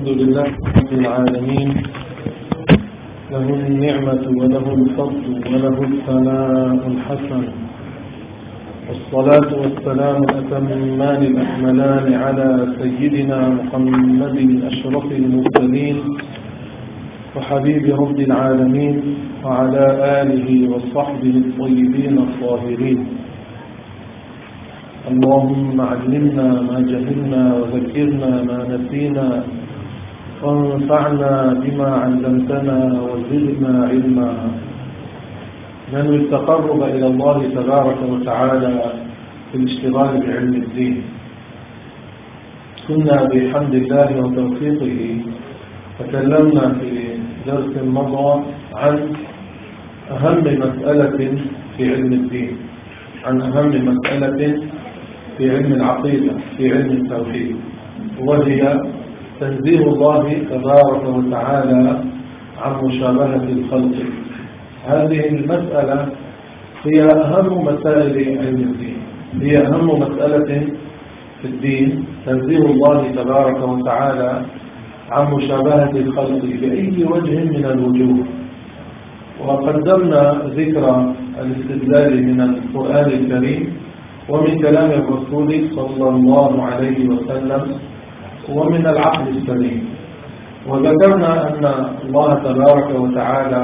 الحمد لله رب العالمين، له النعمة وله الفضل وله الثناء الحسن، والصلاة والسلام الأتمان الأكملان على سيدنا محمد أشرف المرسلين وحبيب رب العالمين وعلى آله وصحبه الطيبين الطاهرين. اللهم علمنا ما جهلنا وذكرنا ما نسينا وانفعنا بما علمتنا وزدنا علما. ننوي التقرب إلى الله تبارك وتعالى في الاشتغال بعلم الدين. كنا بحمد الله وتوفيقه تكلمنا في درس مضى عن أهم مسألة في علم الدين، عن أهم مسألة في علم العقيدة، في علم التوحيد، وهي تنزيه الله تبارك وتعالى عن مشابهة الخلق. هذه المسألة هي أهم مسائل علم الدين، هي أهم مسألة في الدين، تنزيه الله تبارك وتعالى عن مشابهة الخلق بأي وجه من الوجوه. وقدمنا ذكر الاستدلال من القرآن الكريم ومن كلام الرسول صلى الله عليه وسلم ومن العقل السليم، وذكرنا أن الله تبارك وتعالى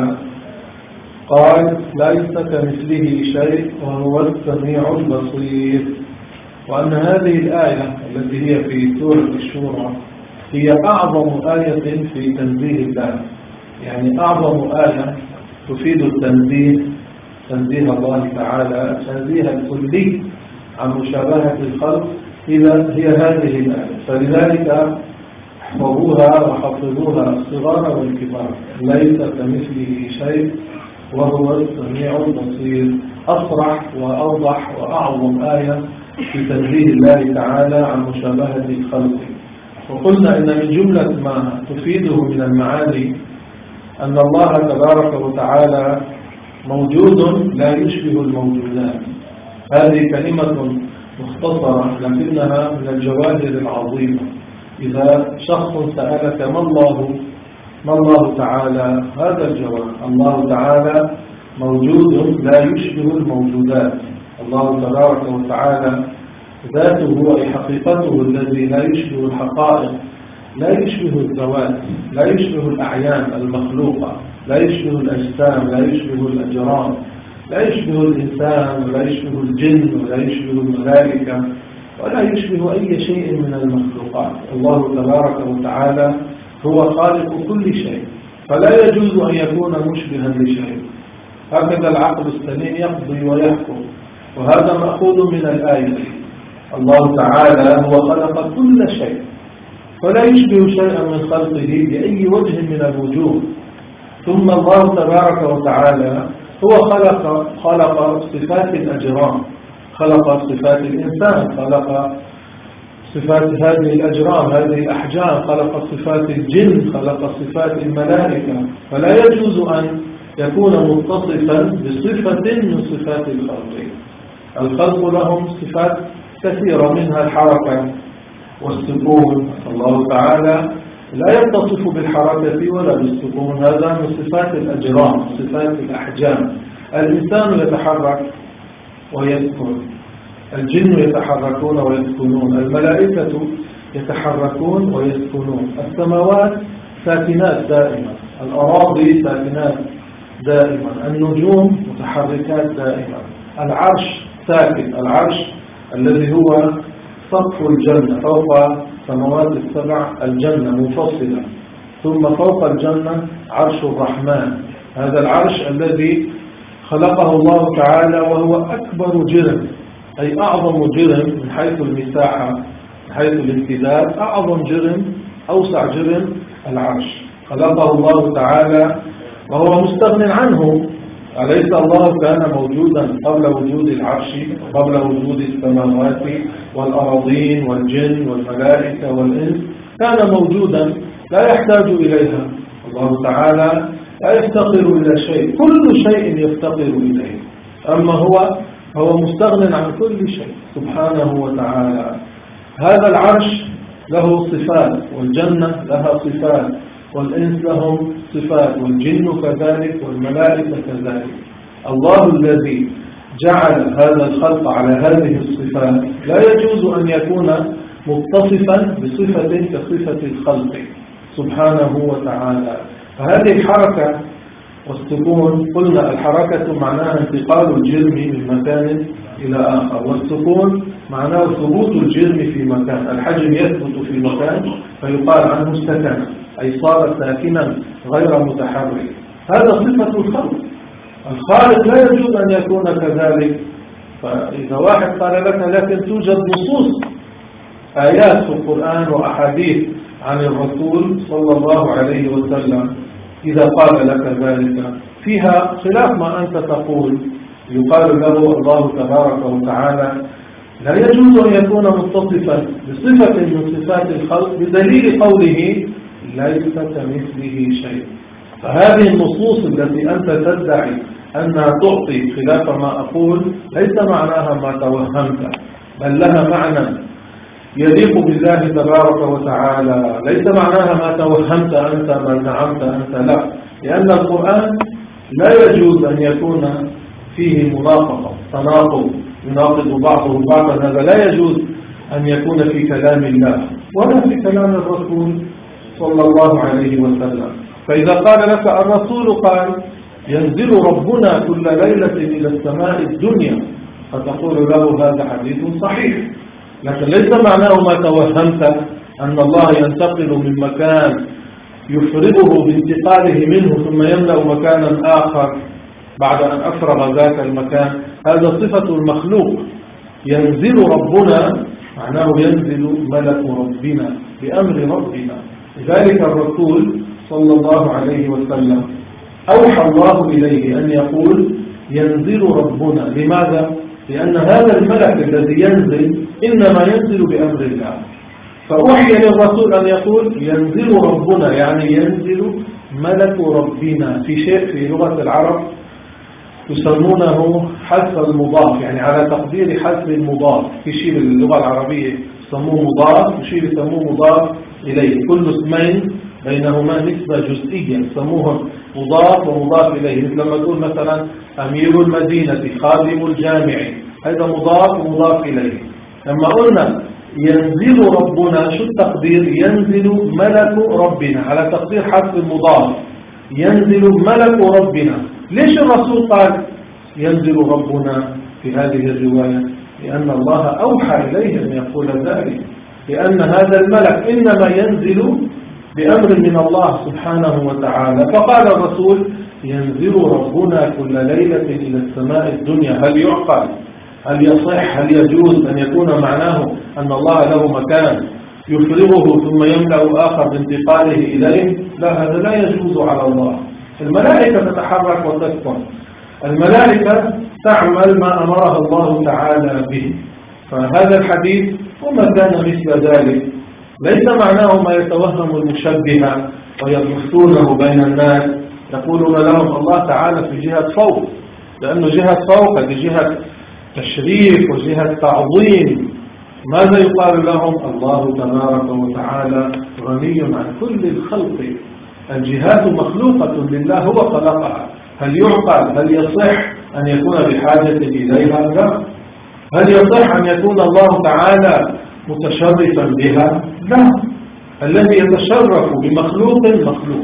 قال ليس كمثله شيء وهو السميع البصير، وأن هذه الآية التي هي في سورة الشورى هي أعظم آية في تنزيه الله، يعني أعظم آية تفيد التنزيه، تنزيه الله تعالى، تنزيه الكلي عن مشابهة الخلق هي هذه الآية. فلذلك احفظوها وحفظوها الصغار والكبار، ليس كمثله شيء وهو السميع البصير. أصرح وأوضح وأعظم آية في تنزيه الله تعالى عن مشابهة الخلق. وقلنا إن من جملة ما تفيده من المعاني أن الله تبارك وتعالى موجود لا يشبه الموجودات. هذه كلمة مختصرة لكنها من الجواهر العظيمة. إذا شخص سألك ما الله تعالى، هذا الجواب: الله تعالى موجود لا يشبه الموجودات. الله تبارك وتعالى ذاته أي حقيقته الذي لا يشبه الحقائق، لا يشبه الذوات، لا يشبه الأعيان المخلوقة، لا يشبه الأجسام، لا يشبه الأجرام، لا يشبه الإنسان ولا يشبه الجن ولا يشبه الملائكة ولا يشبه أي شيء من المخلوقات. الله تبارك وتعالى هو خالق كل شيء، فلا يجوز أن يكون مشبها لشيء. هكذا العقل السليم يقضي ويحكم، وهذا مأخوذ من الآية. الله تعالى هو خلق كل شيء، فلا يشبه شيئا من خلقه بأي وجه من الوجوه. ثم الله تبارك وتعالى هو خلق صفات الأجرام، خلق صفات الإنسان، خلق صفات هذه الأجرام، هذه الأحجام، خلق صفات الجن، خلق صفات الملائكة. فلا يجوز أن يكون متصفا بصفة من صفات الخلق. الخلق لهم صفات كثيرة، منها الحركة والسكون. الله تعالى لا يتصف بالحركة ولا بالسكون، هذا من صفات الأجرام، صفات الأحجام. الإنسان يتحرك ويسكن، الجن يتحركون ويسكنون، الملائكة يتحركون ويسكنون، السماوات ساكنات دائما، الأراضي ساكنات دائما، النجوم متحركات دائما، العرش ساكن، العرش الذي هو سقف الجنة، فوق سماوات السبع الجنة منفصلة، ثم فوق الجنة عرش الرحمن. هذا العرش الذي خلقه الله تعالى وهو أكبر جرم، أي أعظم جرم من حيث المساحة، من حيث الامتداد، أعظم جرم، أوسع جرم العرش خلقه الله تعالى وهو مستغن عنه. أليس الله كان موجودا قبل وجود العرش، قبل وجود السماوات والأراضين والجن والملائكة والإنس؟ كان موجودا لا يحتاج إليها. الله تعالى لا يفتقر إلى شيء، كل شيء يفتقر إليه، أما هو مستغن عن كل شيء سبحانه وتعالى. هذا العرش له صفات، والجنة لها صفات، والإنس لهم صفات، والجن كذلك، والملائكة كذلك. الله الذي جعل هذا الخلق على هذه الصفات لا يجوز أن يكون متصفا بصفة كصفة الخلق سبحانه وتعالى. فهذه الحركة والسكون، قلنا الحركة معناها انتقال الجرم من مكان إلى آخر، والسكون معناه ثبوت الجرم في مكان، الحجم يثبت في مكان فيقال عنه سكن، أي صار ساكنا غير متحرك. هذا صفة الخلق. الخالق لا يجوز أن يكون كذلك. فإذا واحد قال لكن توجد نصوص آيات في القرآن وأحاديث عن الرسول صلى الله عليه وسلم إذا قال لك ذلك فيها خلاف ما أنت تقول، يقال له الله تبارك وتعالى لا يجوز أن يكون متصفا بصفة من صفات الخلق بدليل قوله ليس كمثله شيء. فهذه النصوص التي أنت تدعي أنها تعطي خلاف ما أقول ليس معناها ما توهمت، بل لها معنى يليق بالله تبارك وتعالى، ليس معناها ما توهمت أنت، ما زعمت أنت، لا. لأن القرآن لا يجوز أن يكون فيه مناقضة، تناقض يناقض بعضه بعضا، هذا لا يجوز أن يكون في كلام الله ولا في كلام الرسول صلى الله عليه وسلم. فإذا قال لك الرسول قال ينزل ربنا كل ليلة إلى السماء الدنيا، فتقول له هذا حديث صحيح، لكن ليس معناه ما توهمت أن الله ينتقل من مكان يفرغه بانتقاله منه ثم يملأ مكانا آخر بعد أن أفرغ ذاك المكان. هذا صفة المخلوق. ينزل ربنا معناه ينزل ملك ربنا بأمر ربنا. لذلك الرسول صلى الله عليه وسلم أوحى الله إليه أن يقول ينزل ربنا. لماذا؟ لأن هذا الملك الذي ينزل إنما ينزل بأمر الله، فأوحي للرسول أن يقول ينزل ربنا، يعني ينزل ملك ربنا. في شيء في لغة العرب يسمونه حذف المضاف، يعني على تقدير حذف المضاف. في شيء باللغة العربية يسموه مضاف، وشيء يسموه مضاف إليه. كل اسمين بينهما نسبة جزئية يسموه مضاف ومضاف إليه. مثل لما تقول مثلا أمير المدينة، خادم الجامع، هذا مضاف ومضاف إليه. لما قلنا ينزل ربنا، شو التقدير؟ ينزل ملك ربنا، على تقدير حذف المضاف. ينزل ملك ربنا. ليش الرسول قال ينزل ربنا في هذه الرواية؟ لأن الله أوحى إليه أن يقول ذلك، لأن هذا الملك إنما ينزل بأمر من الله سبحانه وتعالى. فقال الرسول ينزل ربنا كل ليلة إلى السماء الدنيا. هل يعقل؟ هل يصح؟ هل يجوز أن يكون معناه أن الله له مكان يفرغه ثم يملأ آخر بانتقاله إليه؟ لا، هذا لا يجوز على الله. الملائكة تتحرك وتسكن، الملائكة تعمل ما أمرها الله تعالى به. فهذا الحديث وما كان مثل ذلك ليس معناه ما يتوهم المشبهة ويبثونه بين الناس، يقولون لهم الله تعالى في جهة فوق، لأنه جهة فوق هذه جهة تشريف وجهة تعظيم. ماذا يقال لهم؟ الله تبارك وتعالى غني عن كل الخلق، الجهات مخلوقة لله، هو خلقها. هل يعقل؟ هل يصح أن يكون بحاجة إليها؟ لا. هل يصح أن يكون الله تعالى متشرفا بها؟ لا. الذي يتشرف بمخلوق مخلوق،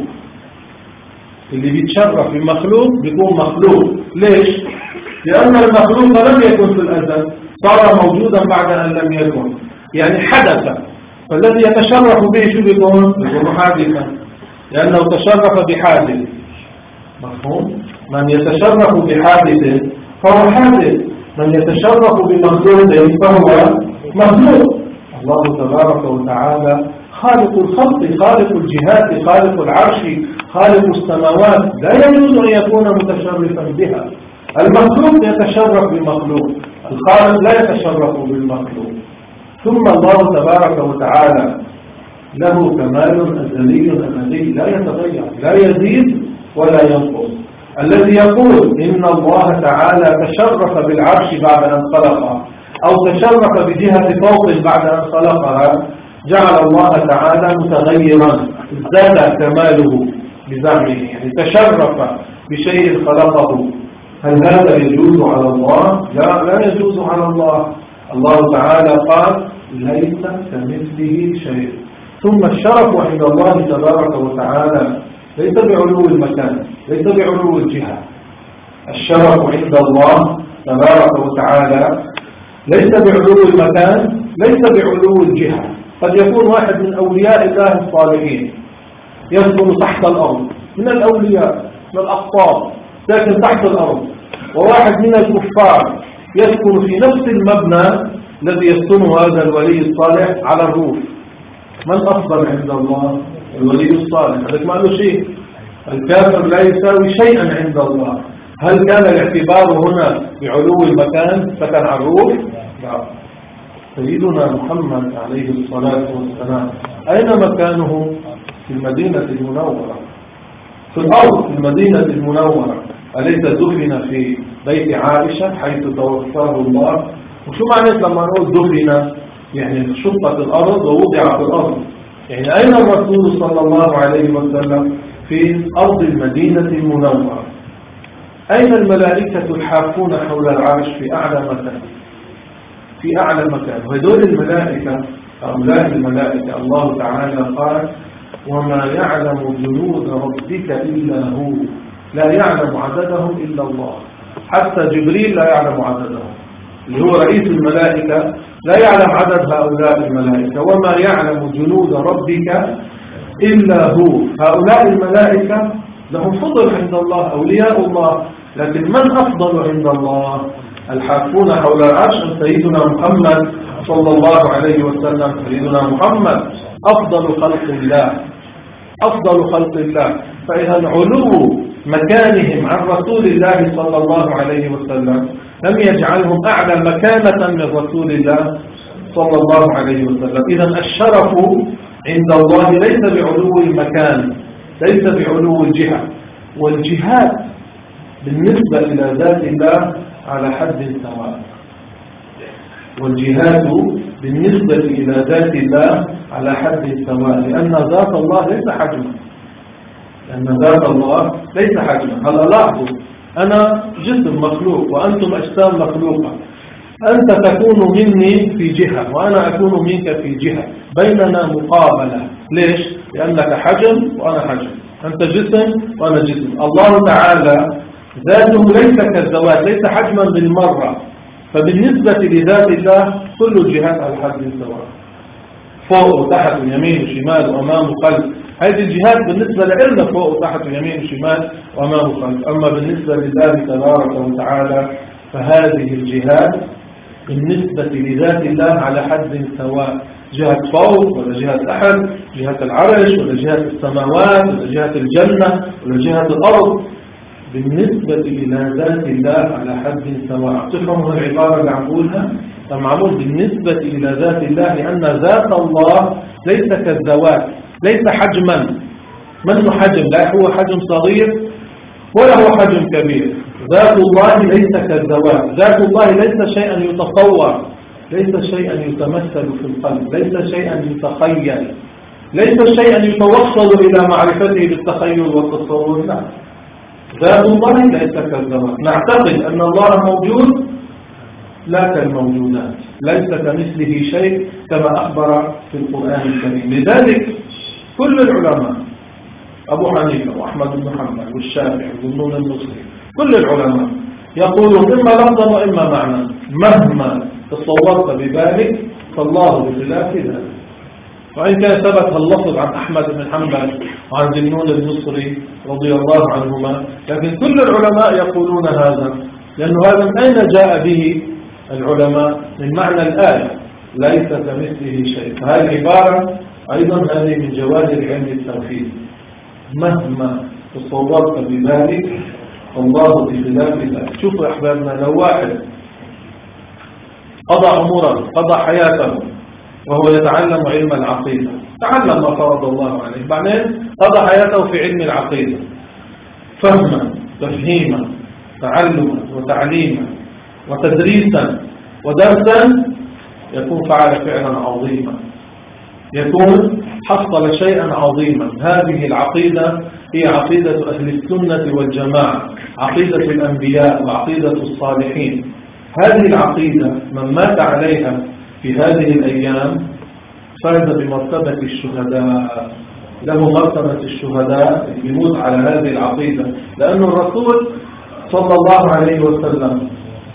اللي بيتشرف بمخلوق بيكون مخلوق. ليش؟ لأن المخلوق لم يكن في الأزل، صار موجودا بعد أن لم يكن، يعني حدث. فالذي يتشرف به شو بيكون حادثا، لأنه تشرف بحادث. مفهوم؟ من يتشرف بحادث فهو حادث، من يتشرف بمخلوق فهو مخلوق. الله تبارك وتعالى خالق الخلق، خالق الجهات، خالق العرش، خالق السماوات، لا يجوز أن يكون متشرفا بها. المخلوق يتشرف بمخلوق، الخالق لا يتشرف بالمخلوق. ثم الله تبارك وتعالى له كمال أزلي أبدي لا يتغير، لا يزيد ولا ينقص. الذي يقول إن الله تعالى تشرف بالعرش بعد أن خلقه، أو تشرف بجهة فوق بعد أن خلقها، جعل الله تعالى متغيرا زاد كماله بزعمه، يعني تشرف بشيء خلقه. هل هذا يجوز على الله؟ لا يجوز على الله. الله تعالى قال ليس كمثله شيء. ثم الشرف عند الله تبارك وتعالى ليس بعلو المكان، ليس بعلو الجهة. الشرف عند الله تبارك وتعالى ليس بعلو المكان، ليس بعلو الجهة. قد يكون واحد من أولياء الله الصالحين يسكن تحت الأرض، من الأولياء من الأقطاب ساكن تحت الأرض، وواحد من الكفار يسكن في نفس المبنى الذي يسكنه هذا الولي الصالح على الروف. من أفضل عند الله؟ الولي الصالح. هذا ما له شيء. الكافر لا يساوي شيئا عند الله. هل كان الاعتبار هنا بعلو المكان سكن على الروف؟ لا. سيدنا محمد عليه الصلاة والسلام أين مكانه؟ في المدينة المنورة، في الأرض في المدينة المنورة. أليس دفن في بيت عائشة حيث توفاه الله؟ وشو معنى لما نقول دفن؟ يعني شقت الأرض ووضع في الأرض. يعني أين الرسول صلى الله عليه وسلم؟ في أرض المدينة المنورة. أين الملائكة الحافون حول العرش؟ في أعلى مكان، في أعلى مكان. وهذول الملائكة هؤلاء الملائكة الله تعالى قال وما يعلم جنود ربك إلا هو، لا يعلم عددهم إلا الله. حتى جبريل لا يعلم عددهم، اللي هو رئيس الملائكة لا يعلم عدد هؤلاء الملائكة. وما يعلم جنود ربك إلا هو. هؤلاء الملائكة لهم فضل عند الله، أولياء الله. لكن من أفضل عند الله؟ الحافون حول العرش سيدنا محمد صلى الله عليه وسلم. سيدنا محمد أفضل خلق الله، أفضل خلق الله. فإذا علو مكانهم عن رسول الله صلى الله عليه وسلم لم يجعلهم أعلى مكانة من رسول الله صلى الله عليه وسلم. إذا الشرف عند الله ليس بعلو المكان، ليس بعلو الجهة. والجهات بالنسبة إلى ذات الله على حد سواء، والجهات بالنسبة إلى ذات الله على حد سواء، لأن ذات الله ليس حجما، لأن ذات الله ليس حجما. هلا لاحظوا، أنا جسم مخلوق وأنتم أجسام مخلوقة. أنت تكون مني في جهة وأنا أكون منك في جهة، بيننا مقابلة. ليش؟ لأنك حجم وأنا حجم، أنت جسم وأنا جسم. الله تعالى ذاته ليس كالذوات، ليس حجما بالمرة. فبالنسبة لذات الله كل الجهات على حد سواء، فوق وتحت ويمين وشمال وأمام وخلف. هذه الجهات بالنسبة لنا فوق وتحت ويمين وشمال وأمام وخلف. أما بالنسبة لله تبارك وتعالى فهذه الجهات بالنسبة لذات الله على حد سواء، جهة فوق ولا جهة تحت، جهة العرش ولا جهة السماوات ولا جهة الجنة ولا جهة الأرض، بالنسبة إلى ذات الله على حد سواء. تفهموا العبارة اللي عم بقولها؟ معمول بالنسبة إلى ذات الله، لأن ذات الله ليس كالذوات، ليس حجما. منه حجم، لا هو حجم صغير ولا هو حجم كبير. ذات الله ليس كالذوات، ذات الله ليس شيئا يتصور، ليس شيئا يتمثل في القلب، ليس شيئا يتخيل، ليس شيئا يتوصل إلى معرفته بالتخيل والتصور. لا، ذات الله ليس كالذوات. نعتقد أن الله موجود لا كالموجودات، ليس كمثله شيء كما أخبر في القرآن الكريم. لذلك كل العلماء، أبو حنيفة وأحمد بن حنبل والشافعي وابن المصري، كل العلماء يقولون إما لفظا وإما معنى. مهما تصورت بذلك فالله بخلاف ذلك. وإن كان ثبت اللفظ عن أحمد بن حنبل وعن ذنون المصري رضي الله عنهما، لكن كل العلماء يقولون هذا، لأنه هذا من أين جاء به العلماء؟ من معنى الآية ليس كمثله شيء. فهذه العبارة أيضا هذه من جواهر علم التوحيد. مهما تصورت بذلك الله بخلاف ذلك. شوفوا أحبابنا، لو واحد قضى عمره، قضى حياته وهو يتعلم علم العقيدة، تعلم ما فرض الله عليه، بعدين قضى حياته في علم العقيدة فهما تفهيما تعلما وتعليما وتدريسا ودرسا، يكون فعل فعلا عظيما. يكون حصل شيئا عظيما. هذه العقيدة هي عقيدة أهل السنة والجماعة، عقيدة الأنبياء وعقيدة الصالحين. هذه العقيدة من مات عليها في هذه الأيام فاز بمرتبة الشهداء، له مرتبة الشهداء يموت على هذه العقيدة، لأن الرسول صلى الله عليه وسلم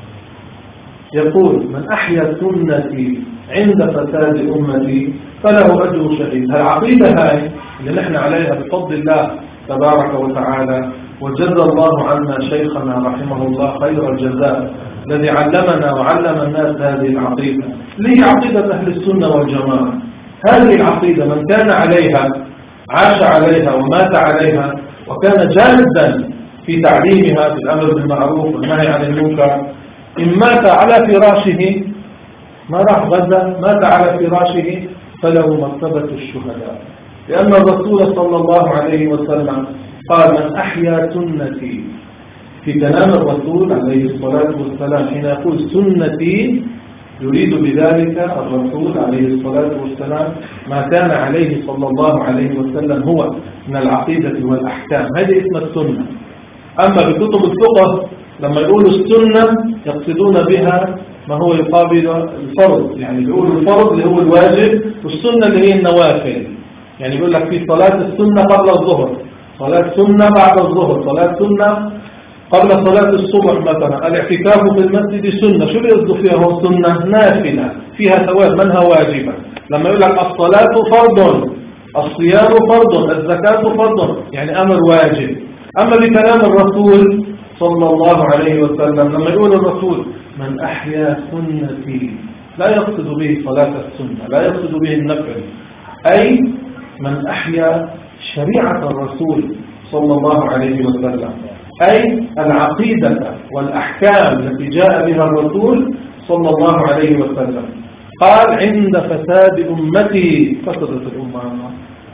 يقول من أحيا سنتي عند فساد أمتي فله أجر شهيد. العقيدة هاي اللي نحن عليها بفضل الله تبارك وتعالى، وجزى الله عنا شيخنا رحمه الله خير الجزاء الذي علمنا وعلم الناس هذه العقيدة، اللي هي عقيدة أهل السنة والجماعة. هذه العقيدة من كان عليها عاش عليها ومات عليها وكان جاهدا في تعليمها بالأمر بالمعروف والنهي عن المنكر، إن مات على فراشه ما راح غزة، مات على فراشه فله مرتبة الشهداء، لأن الرسول صلى الله عليه وسلم قال من أحيا سنتي. في كلام الرسول عليه الصلاة والسلام حين يقول سنتي يريد بذلك الرسول عليه الصلاة والسلام ما كان عليه صلى الله عليه وسلم هو من العقيدة والأحكام، هذه اسم السنة. أما بكتب الفقه لما يقولوا السنة يقصدون بها ما هو يقابل الفرض، يعني يقولوا الفرض اللي هو الواجب والسنة اللي هي النوافل. يعني يقول لك في صلاة السنة قبل الظهر، صلاة سنة بعد الظهر، صلاة سنة قبل صلاة الصبح مثلا، الاعتكاف في المسجد سنة. شو بيقصدوا فيها؟ هو سنة نافلة فيها ثواب منها واجبة. لما يقول لك الصلاة فرض، الصيام فرض، الزكاة فرض، يعني أمر واجب. أما بكلام الرسول صلى الله عليه وسلم لما يقول الرسول من أحيا سنتي لا يقصد به صلاة السنة، لا يقصد به النفل، أي من أحيا شريعة الرسول صلى الله عليه وسلم، أي العقيدة والأحكام التي جاء بها الرسول صلى الله عليه وسلم. قال عند فساد أمتي، فسدت الأمة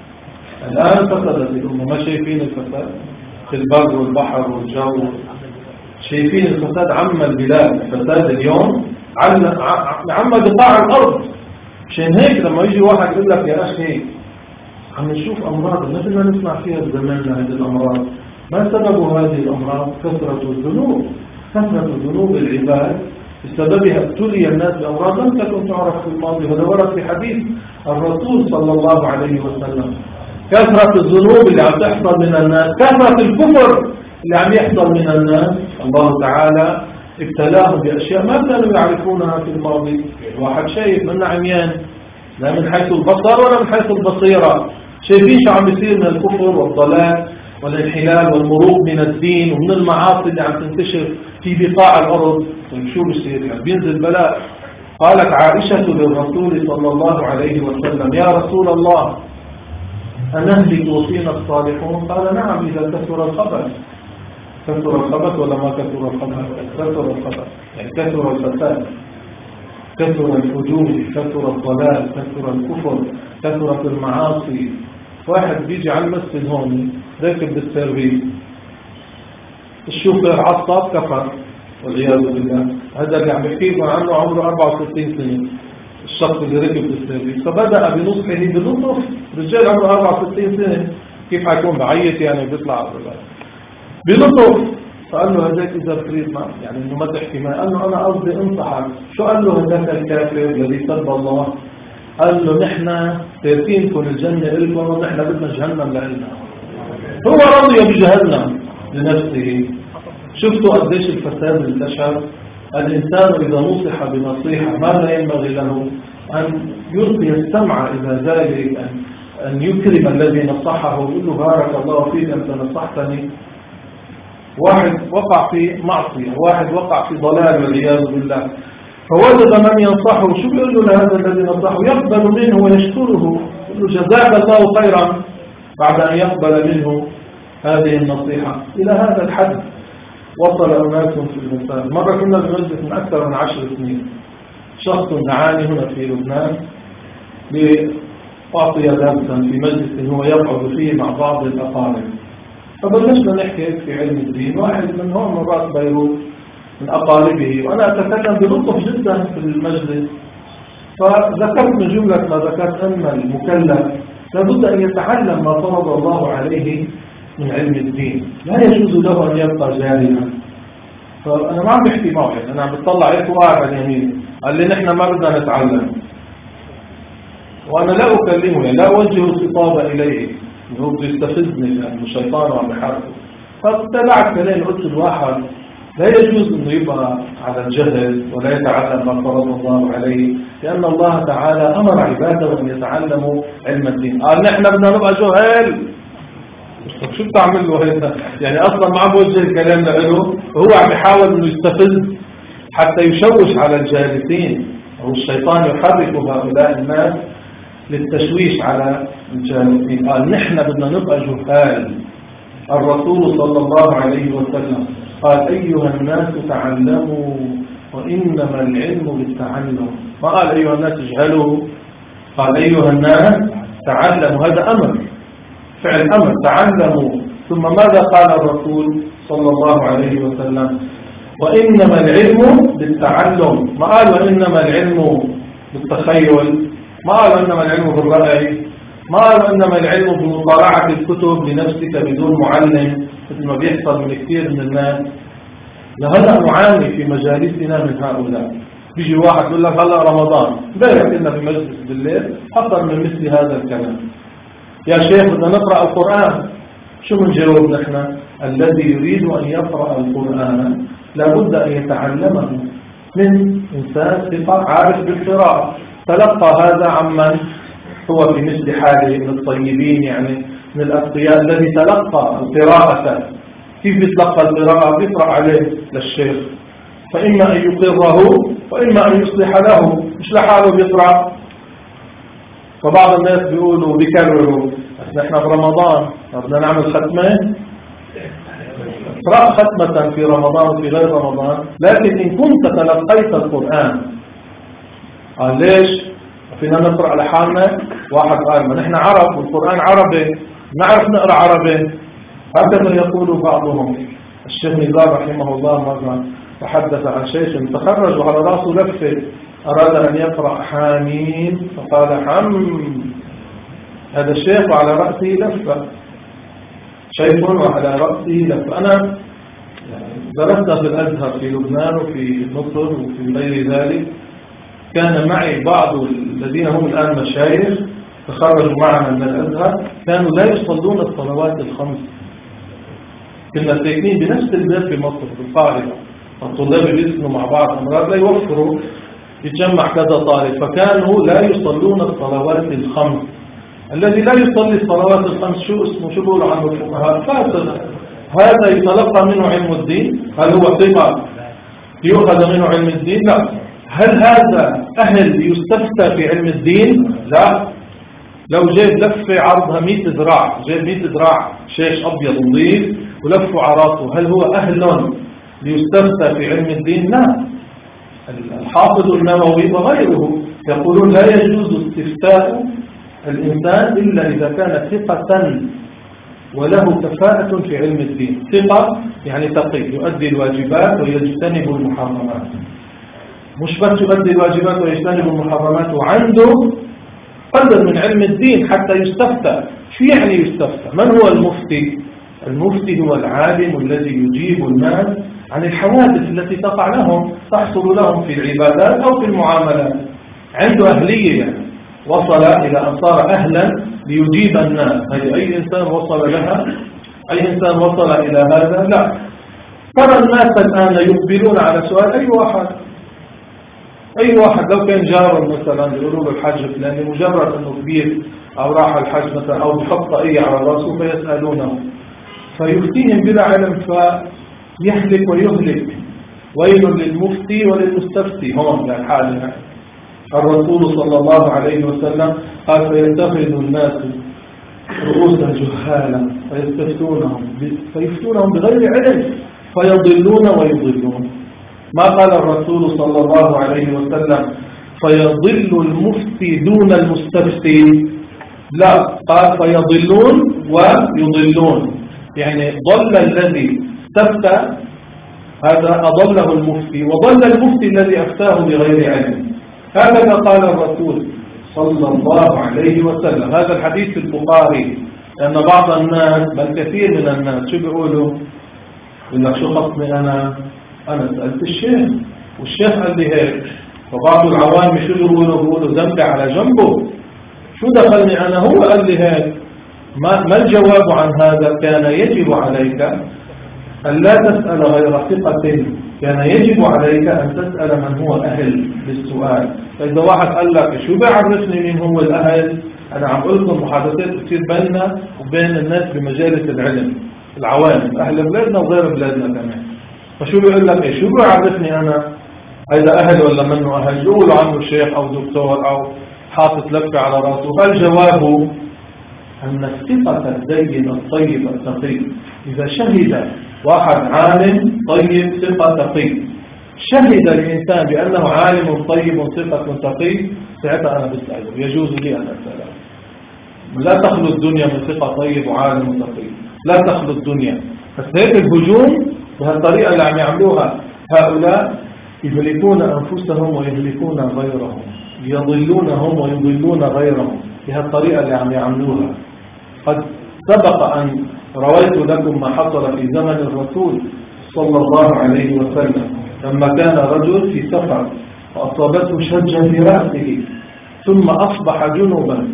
الآن، فسدت الأمة. ما شايفين الفساد في البر والبحر والجو؟ شايفين الفساد عم البلاد، الفساد اليوم عم بقاع الأرض. عشان هيك لما يجي واحد يقول لك يا أخي عم نشوف أمراض مثل ما نسمع فيها بزماننا، هذه الأمراض ما سبب هذه الأمراض؟ كثرة الذنوب، كثرة ذنوب العباد بسببها ابتلي الناس بأمراض لم تكن تعرف في الماضي. وهذا ورد في حديث الرسول صلى الله عليه وسلم. كثرة الذنوب اللي عم تحصل من الناس، كثرة الكفر اللي عم يحصل من الناس، الله تعالى ابتلاهم بأشياء ما كانوا يعرفونها في الماضي. واحد شايف منا عميان، لا من حيث البصر ولا من حيث البصيرة، شايفين شو عم بيصير من الكفر والضلال والانحلال والمروق من الدين ومن المعاصي اللي عم تنتشر في بقاع الأرض. شو بيصير؟ بينزل بلاء. قالت عائشة للرسول صلى الله عليه وسلم يا رسول الله أنهلك وفينا الصالحون؟ قال نعم إذا كثر الخبث. كثر الخبث ولا ما كثر الخبث؟ كثر الخبث، يعني كثر الفساد، كثر الفجور، كثر الضلال، كثر الكفر، كثرت المعاصي. واحد بيجي على المسجد هون راكب بالسيرفيس، الشوفير عصب كفر والعياذ بالله. هذا اللي عم يحكي لكم عنه عمره 64 سنة، الشخص اللي ركب بالسيرفيس. فبدأ بنصحه بلطف، رجال عمره 64 سنة كيف حيكون بعيط يعني بيطلع بلطف. فقال له هذاك إذا بتريد ما يعني إنه ما تحكي معي. قال له أنا قصدي انصحك. شو قال له هذاك الكافر الذي سب الله؟ قال له نحن تاركينكم الجنة لكم ونحن بدنا جهنم لنا. هو رضي بجهنم لنفسه. شفتوا قديش الفساد انتشر؟ الإنسان إذا نصح بنصيحة ماذا ينبغي له؟ أن يلقي السمع إلى ذلك، أن يكرم الذي نصحه ويقول له بارك الله فيك أنت نصحتني. واحد وقع في معصية، واحد وقع في ضلال والعياذ بالله، فوجد من ينصحه. شو بيقول له لهذا الذي نصحه؟ يقبل منه ويشكره، يقول له جزاك الله خيرا بعد أن يقبل منه هذه النصيحة. إلى هذا الحد وصل أناس في الفساد. مرة كنا بمجلس من أكثر من 10 سنين، شخص دعاني هنا في لبنان لأعطي درسا في مجلس هو يقعد فيه مع بعض الأقارب. فبلشنا نحكي في علم الدين. واحد من هون من راس بيروت من أقاربه، وأنا أتكلم بلطف جدا في المجلس. فذكرت من جملة ما ذكرت أن المكلف لابد أن يتعلم ما فرض الله عليه من علم الدين، لا يجوز له أن يبقى جاهلا. فأنا ما عم بحكي معه، يعني أنا عم بتطلع عليك وقاعد على اليمين قال لي نحن ما بدنا نتعلم، وأنا لا أكلمه، يعني لا أوجه الخطاب إليه، هو بده يستفزني لأنه الشيطان عم بحاربه. فاتبعت كلام قلت الواحد لا يجوز أنه يبقى على الجهل ولا يتعلم ما فرض الله عليه، لأن الله تعالى أمر عباده أن يتعلموا علم الدين. قال نحن بدنا نبقى جهال، شو بتعمل له هيدا؟ يعني أصلا ما عم بوجه الكلام له، وهو عم يحاول أنه يستفز حتى يشوش على الجالسين، أو الشيطان يحرك هؤلاء الناس للتشويش على الجالسين. قال نحن بدنا نبقى جهال. الرسول صلى الله عليه وسلم قال أيها الناس تعلموا وإنما العلم بالتعلم، ما قال أيها الناس اجهلوا، قال أيها الناس تعلموا. هذا أمر، فعل أمر، تعلموا. ثم ماذا قال الرسول صلى الله عليه وسلم؟ وإنما العلم بالتعلم، ما قال وإنما العلم بالتخيل، ما قال وإنما العلم بالرأي، ما قال إنما العلم بمطالعة الكتب لنفسك بدون معلم مثل ما بيحصل من كثير من الناس. لهلا نعاني في مجالسنا من هؤلاء. بيجي واحد يقول لك هلا رمضان، امبارح كنا في مجلس بالليل حصل من مثل هذا الكلام، يا شيخ بدنا نقرأ القرآن. شو بنجاوب نحن؟ الذي يريد أن يقرأ القرآن لابد أن يتعلمه من إنسان ثقة عارف بالقراءة. تلقى هذا عمن هو في مثل حاله من الطيبين، يعني من الأتقياء، الذي تلقى القراءة. كيف يتلقى القراءة؟ بيقرأ عليه للشيخ، فإما أن يقره وإما أن يصلح له، مش لحاله بيقرأ. فبعض الناس بيقولوا بيكرروا نحن في رمضان بدنا نعمل ختمة، اقرأ ختمة في رمضان وفي غير رمضان، لكن إن كنت تلقيت القرآن. قال ليش؟ فينا نقرأ لحالنا؟ واحد قال ما نحن عرب والقرآن عربي، نعرف نقرأ عربي. هكذا يقول بعضهم. الشيخ نزار رحمه الله مرة تحدث عن شيخ تخرج وعلى رأسه لفة، أراد أن يقرأ حامين فقال حم. هذا الشيخ وعلى رأسه لفة، شيخ وعلى رأسه لفة. أنا درست في الأزهر في لبنان وفي مصر وفي غير ذلك، كان معي بعض الذين هم الآن مشايخ تخرجوا معنا من الأزهر، كانوا لا يصلون الصلوات الخمس. كنا ساكنين بنفس البيت في مصر في القاهرة، الطلاب بيسكنوا مع بعض، أمراض لا يوفروا يتجمع كذا طالب، فكانوا لا يصلون الصلوات الخمس. الذي لا يصلي الصلوات الخمس شو اسمه؟ شو بيقولوا عنه الفقهاء؟ فاسد. هذا يتلقى منه علم الدين؟ هل هو ثقة يؤخذ منه علم الدين؟ لا. هل هذا أهل يستفتى في علم الدين؟ لا. لو جاب لفة عرضها 100 ذراع، جاب 100 ذراع شيش أبيض نظيف ولفوا على راسه، هل هو أهل ليستفتى في علم الدين؟ لا. الحافظ النووي وغيره يقولون لا يجوز استفتاء الإنسان إلا إذا كان ثقة وله كفاءة في علم الدين. ثقة يعني تقي، يؤدي الواجبات ويجتنب المحرمات، مش بس يؤدي الواجبات ويجتنب المحرمات وعنده قدر من علم الدين حتى يستفتى. شو يعني يستفتى؟ من هو المفتي؟ المفتي هو العالم الذي يجيب الناس عن الحوادث التي تقع لهم، تحصل لهم في العبادات أو في المعاملات. عنده أهلية، يعني وصل إلى أن صار أهلا ليجيب الناس. هل أي إنسان وصل لها؟ أي إنسان وصل إلى هذا؟ لا. ترى الناس الآن يقبلون على سؤال أي واحد لو كان جار مثلا يقولوا له الحج فلان، مجرد أنه كبير أو راح الحج مثلا أو بحط طاقية على رأسه فيسألونه فيفتيهم بلا علم فيهلك ويهلك. ويل للمفتي وللمستفتي. هون للحال الرسول صلى الله عليه وسلم قال فيتخذ الناس رؤوسا جهالا فيفتونهم بغير علم فيضلون ويضلون. ما قال الرسول صلى الله عليه وسلم فيضل المفتي دون المستفتي، لا، قال فيضلون ويضلون، يعني ضل الذي استفتى هذا أضله المفتي، وضل المفتي الذي أفتاه بغير علم. هكذا قال الرسول صلى الله عليه وسلم. هذا الحديث في البخاري. لأن بعض الناس بل كثير من الناس شو بيقولوا؟ يقول لك شو خصني أنا سألت الشيخ والشيخ قال لي هيك. فبعض العوام شو بيقولوا ذنبي على جنبه، شو دخلني أنا، هو قال لي هيك. ما الجواب عن هذا؟ كان يجب عليك أن لا تسأل غير ثقة، كان يجب عليك أن تسأل من هو أهل للسؤال. فإذا واحد قال لك شو بيعرفني مين هو الأهل، أنا عم أقول لكم محادثات بتصير بيننا وبين الناس بمجالس العلم، العوام أهل بلادنا وغير بلادنا كمان. فشو بيقول لك شو بيعرفني أنا هذا أهل ولا منه أهل؟ يقولوا عنه شيخ أو دكتور أو حاطط لفة على راسه. فالجواب أن الثقة الدين الطيب التقي، إذا شهد واحد عالم طيب ثقة تقي، شهد الإنسان بأنه عالم طيب ثقة تقي، ساعتها أنا بسأله، يجوز لي أن أسأله. لا تخلو الدنيا من ثقة طيب وعالم تقي، لا تخلو الدنيا. بس هيك الهجوم بهالطريقة اللي عم يعملوها هؤلاء يهلكون أنفسهم ويهلكون غيرهم، يضلونهم ويضلون غيرهم بهالطريقة اللي عم يعملوها. قد سبق أن رويت لكم ما حصل في زمن الرسول صلى الله عليه وسلم لما كان رجل في سفر فأصابته شجة في رأسه ثم أصبح جنبا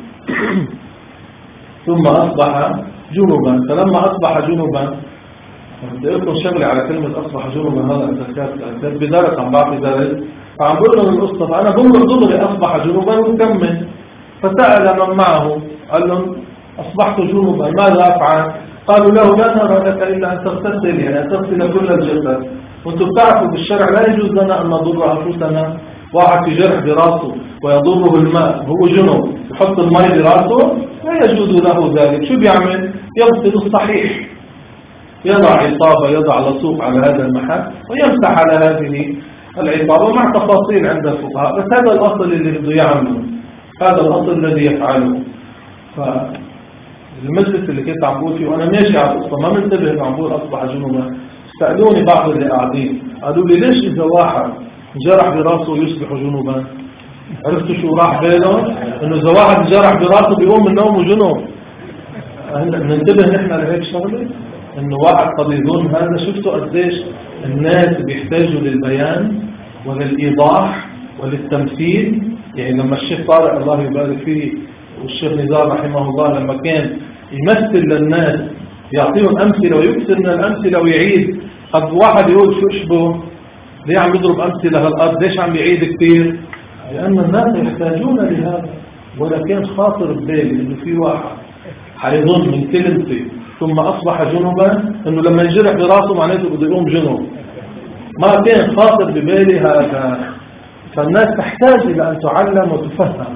فلما أصبح جنبا، بدي أقول لكم شغلة على كلمة أصبح جنبا، هذا أنت بدرس عم بعطي درس، فعم بقول لهم القصة، فأنا بقول ضغري أصبح جنبا وكمل. فسأل من معه قال لهم أصبحت جنبا ماذا أفعل؟ قالوا له لا نرى لك إلا أن تغتسل، يعني أن تغسل كل الجسد. وانتم بتعرفوا بالشرع لا يجوز لنا أن نضر أنفسنا. واحد في جرح براسه ويضره الماء هو جنب يحط الماء براسه لا يجوز له ذلك. شو بيعمل؟ يغسل الصحيح، يضع عصابة، يضع لصوق على هذا المحل ويمسح على هذه العصابة مع تفاصيل عند الفقهاء. بس هذا الأصل اللي بده يعمله، هذا الأصل الذي يفعله. فالمجلس اللي كنت عم بقول فيه وأنا ماشي على القصة ما منتبه إنه عم بقول أصبح جنوبا، سألوني بعض اللي قاعدين قالوا لي ليش إذا واحد جرح براسه يصبح جنوبا؟ عرفتوا شو راح بالهم؟ إنه إذا واحد جرح براسه بيقوم من نومه جنوب. ننتبه نحن لهيك شغلة، إنه واحد قد يظن هذا. شفتوا قديش الناس بيحتاجوا للبيان وللإيضاح وللتمثيل. يعني لما الشيخ طارق الله يبارك فيه والشيخ نزار رحمه الله لما كان يمثل للناس يعطيهم أمثلة ويكثر من الأمثلة ويعيد، قد واحد يقول شو اشبه ليه عم يضرب أمثلة هالأرض، ليش عم يعيد كثير؟ لأن الناس يحتاجون لهذا. ولا كان خاطر ببالي إنه في واحد حيظن من كلمته ثم أصبح جنوبا إنه لما ينجرح براسه معناته بده يقوم جنوب. ما كان خاطر ببالي هذا. فالناس تحتاج إلى أن تعلم وتفهم.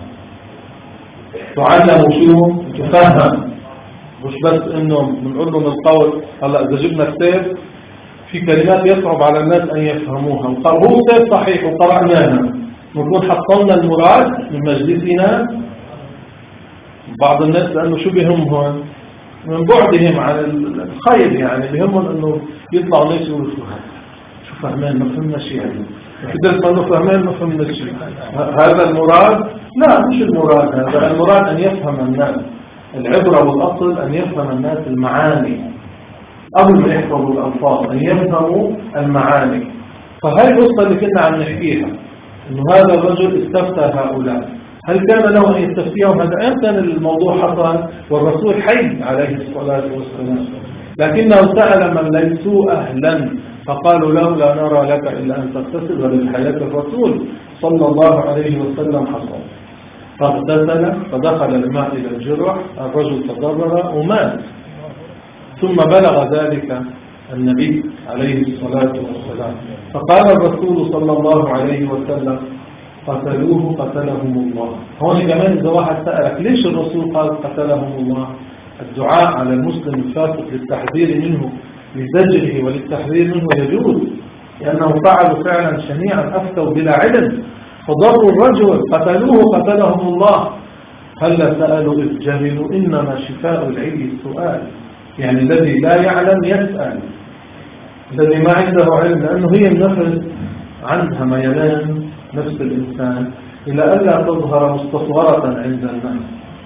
تعلم شو؟ تفهم. مش بس إنه بنقول لهم القول. هلا إذا جبنا كتاب في كلمات يصعب على الناس أن يفهموها، هو كتاب صحيح وقرأناها، نكون حصلنا المراد من مجلسنا. بعض الناس لأنه شو بهمهم من بعدهم عن الخير، يعني بهمهم إنه يطلعوا ناس يقولوا شو فهمان ما فهمنا شيء، يعني كدرت ما فهمان ما فهمنا شيء. هذا المراد؟ لا مش المراد. هذا المراد أن يفهم الناس. العبرة والأصل أن يفهم الناس المعاني قبل ما يحفظوا الألفاظ، أن يفهموا المعاني. فهي القصة اللي كنا عم نحكيها، إنه هذا الرجل استفتى هؤلاء. هل كان له أن يستفتيهم؟ هذا أمتى الموضوع حصل والرسول حي عليه الصلاة والسلام، لكنه سأل من ليسوا أهلا فقالوا له لا نرى لك إلا أن تغتسل. وللحياة الرسول صلى الله عليه وسلم حصل. فاغتسل فدخل الماء إلى الجرح، الرجل تضرر ومات. ثم بلغ ذلك النبي عليه الصلاة والسلام فقال الرسول صلى الله عليه وسلم قتلوه قتلهم الله. هون كمان إذا واحد سألك ليش الرسول قال قتلهم الله، الدعاء على المسلم الفاسق للتحذير منه لزجره وللتحذير منه يجوز، لأنه فعلوا فعلا شنيعا أفتوا بلا علم فضروا الرجل. قتلوه قتلهم الله. هل سألوا إذ جهلوا؟ إنما شفاء العي السؤال. يعني الذي لا يعلم يسأل، الذي ما عنده علم، لأنه هي النفس عندها ميلان نفس الإنسان إلى ألا تظهر مستصغرة عند الناس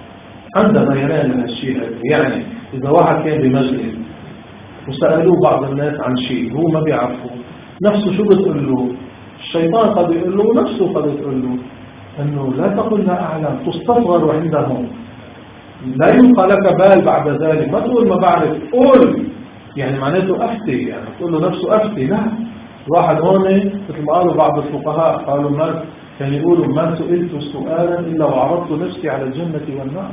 عندما ينال الشيء. يعني إذا واحد كان بمجلس وسألوه بعض الناس عن شيء هو ما بيعرفه، نفسه شو بتقول له؟ الشيطان قد يقول له ونفسه قد تقول له أنه لا تقل لا أعلم، تستصغر عندهم، لا يبقى لك بال بعد ذلك، ما تقول ما بعرف، قول. يعني معناته أفتي، يعني تقول له نفسه أفتي. لا، واحد هون مثل ما قالوا بعض الفقهاء، قالوا ما كان يقولوا ما سئلت سؤالا إلا وعرضت نفسي على الجنة والنار.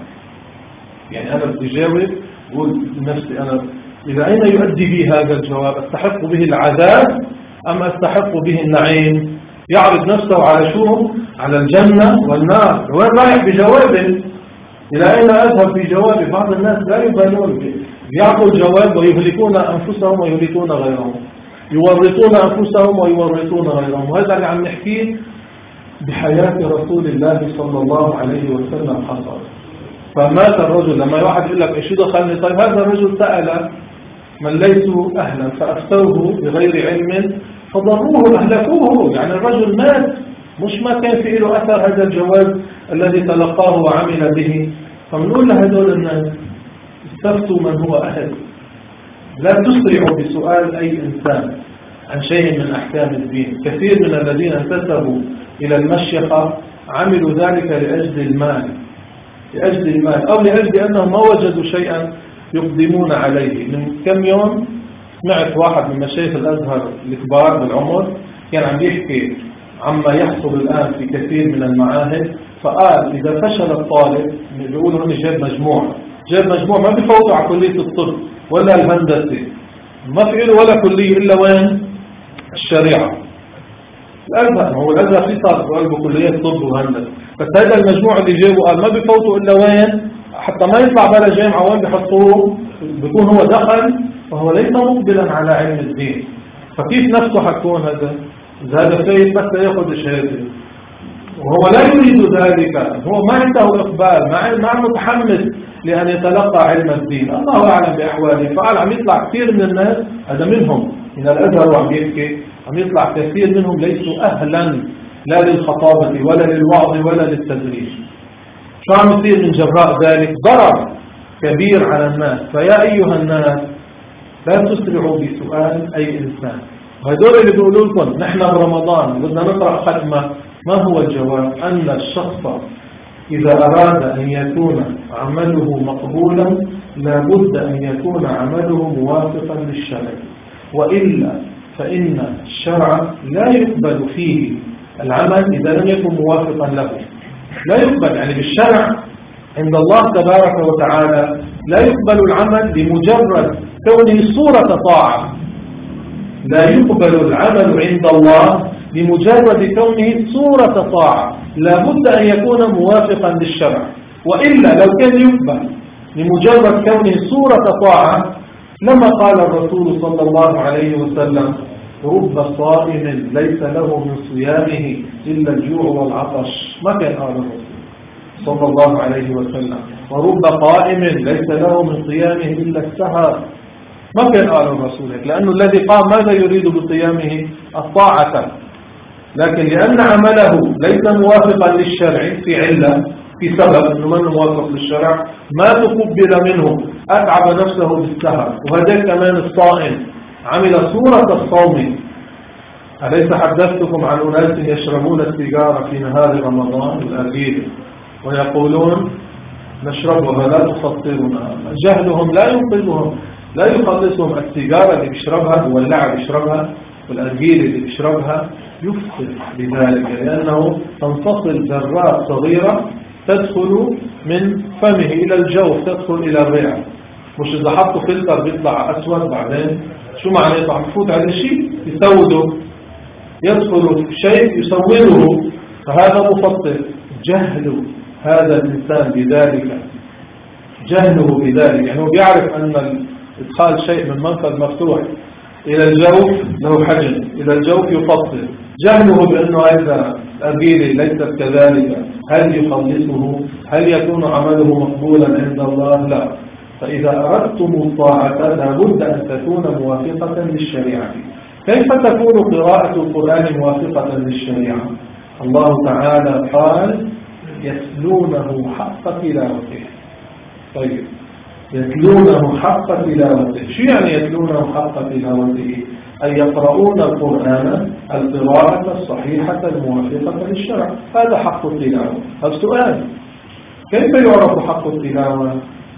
يعني أنا بدي جاوب قول لنفسي أنا إذا أين يؤدي بي هذا الجواب؟ أستحق به العذاب أم أستحق به النعيم؟ يعرض نفسه على شو؟ على الجنة والنار. وين رايح بجوابه؟ إلى أين أذهب في جوابه؟ بعض الناس لا يبالون، يعطوا الجواب ويهلكون أنفسهم ويهلكون غيرهم، يورطون أنفسهم ويورطون غيرهم. وهذا اللي عم نحكيه بحياة رسول الله صلى الله عليه وسلم حصل. فمات الرجل، لما واحد يقول لك ايش دخلني؟ طيب هذا الرجل سأل من ليسوا أهلا فأفتوه بغير علم فضروه أهلكوه. يعني الرجل مات، مش ما كان في له أثر هذا الجواز الذي تلقاه وعمل به. فبنقول لهذول الناس استفتوا من هو أهل، لا تسرعوا بسؤال أي إنسان عن شيء من أحكام الدين. كثير من الذين انتسبوا إلى المشيخة عملوا ذلك لأجل المال، لأجل المال أو لأجل أنهم ما وجدوا شيئا يقدمون عليه. من كم يوم سمعت واحد من مشايخ الأزهر الكبار بالعمر كان عم يحكي عما يحصل الآن في كثير من المعاهد، فقال إذا فشل الطالب، بيقولوا أنه جاب مجموع ما بيفوتوا على كلية الطب ولا الهندسة، ما في له ولا كلية إلا وين؟ الشريعة. الأزهر، هو الأزهر في صار بقلبه كليات طب وهندسة، بس هذا المجموع اللي جابه قال ما بيفوتوا إلا وين؟ حتى ما يطلع بلا جامعة وين بيحطوه؟ بيكون هو دخل وهو ليس مقبلا على علم الدين. فكيف نفسه حتكون هذا فايت بس ياخذ الشهادة وهو لا يريد ذلك، هو ما عنده إقبال، ما متحمس لأن يتلقى علم الدين. الله أعلم بأحواله. فقال عم يطلع كثير من الناس، هذا منهم من الأزهر وعم يحكي، عم يطلع كثير منهم ليسوا أهلا لا للخطابة ولا للوعظ ولا للتدريس. شو عم يصير من جراء ذلك؟ ضرر كبير على الناس. فيا أيها الناس لا تسرعوا بسؤال أي إنسان. وهذول اللي بيقولوا لكم نحن برمضان بدنا نقرأ ختمة، ما هو الجواب؟ أن الشخص إذا أراد أن يكون عمله مقبولا لابد أن يكون عمله موافقا للشرع، وإلا فإن الشرع لا يقبل فيه العمل إذا لم يكن موافقا له. لا يقبل، يعني بالشرع عند الله تبارك وتعالى لا يقبل العمل بمجرد كونه صورة طاعة. لا يقبل العمل عند الله بمجرد كونه صورة طاعة، لابد أن يكون موافقا للشرع. وإلا لو كان يقبل بمجرد كونه صورة طاعة لما قال الرسول صلى الله عليه وسلم رب صائم ليس له من صيامه إلا الجوع والعطش. ما كان قال الرسول صلى الله عليه وسلم ورب قائم ليس له من صيامه إلا السهر. ما كان قال الرسول، لأنه الذي قام ماذا يريد بصيامه؟ الطاعة. لكن لأن عمله ليس موافقا للشرع في علة، في سبب أنه من موافق للشرع، ما تقبل منه، أتعب نفسه بالسهر. وهذا كمان الصائم عمل صورة الصوم. أليس حدثتكم عن أناس يشربون السيجارة في نهار رمضان الأخير ويقولون نشربها لا تفطرنا؟ جهلهم لا ينقذهم، لا يخلصهم. السيجارة اللي بيشربها واللعب بيشربها والأرجيل اللي بيشربها يفسد بذلك، لأنه تنفصل ذرات صغيرة تدخل من فمه إلى الجوف، تدخل إلى الرئة. مش إذا حطوا فلتر بيطلع أسود بعدين شو معنى يطلع؟ مفوت على شيء يسوده، يدخل شيء يسوده، فهذا مفطر. جهل هذا الإنسان بذلك، جهله بذلك، يعني هو بيعرف أن إدخال شيء من منفذ مفتوح إلى الجوف له حجم، إلى الجوف يفطر. جهله بأنه هذا أبيلي ليست كذلك، هل يخلصه؟ هل يكون عمله مقبولا عند الله؟ لا. فإذا أردتم الطاعة لابد أن تكون موافقة للشريعة. كيف تكون قراءة القرآن موافقة للشريعة؟ الله تعالى قال يتلونه حق تلاوته. طيب يتلونه حق تلاوته، شو يعني يتلونه حق تلاوته؟ أن يقرؤون القرآن القراءة الصحيحة الموافقة للشرع، هذا حق التلاوة. السؤال كيف يعرف حق التلاوة؟